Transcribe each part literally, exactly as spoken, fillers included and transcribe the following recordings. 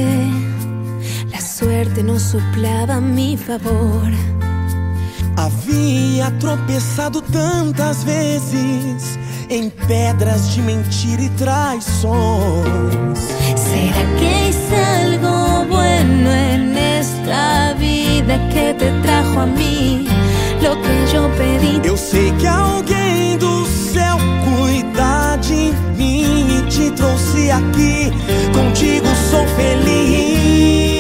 que la suerte no soplaba a mi favor. Havia tropeçado tantas vezes em pedras de mentira e traições. ¿Será que hice algo bueno en esta vida que te trajo a mí lo que yo pedí? Eu sei que alguém do céu cuida de mim e te trouxe aqui. Contigo sou feliz.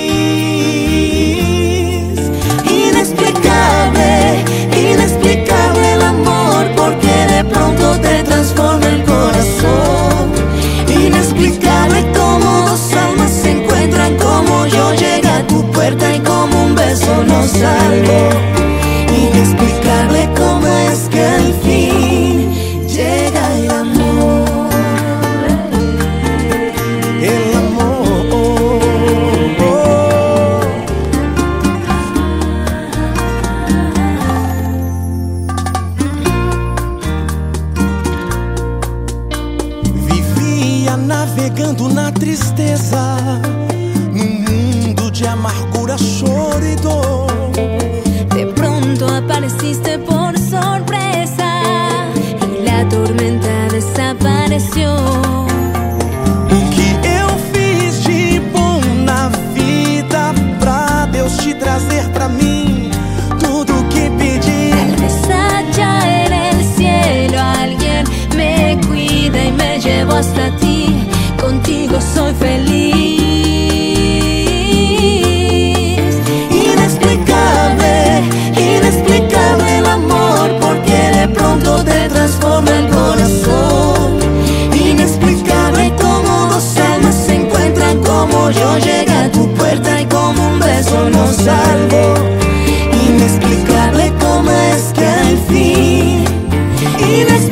Inexplicable, inexplicable el amor, porque de pronto te transforma el corazón. Inexplicable como dos almas se encuentran, como yo llegué a tu puerta y como un beso nos salvó. Inexplicable como es que al fin llega el amor. El amor. Vivia navegando na tristeza, num mundo de amargura, choro e dor. De pronto apareciste por sorpresa y la tormenta desapareció. O que eu fiz de bom na vida pra Deus te trazer pra mim tudo que pedi. Tal vez allá en el cielo alguien me cuida y me llevo hasta ti. Contigo soy feliz. Inexplicable, inexplicable el amor, porque de pronto te transforma el corazón. Inexplicable como dos almas se encuentran, como yo llegué a tu puerta y como un beso nos salvó. Inexplicable como es que al fin, inexplicable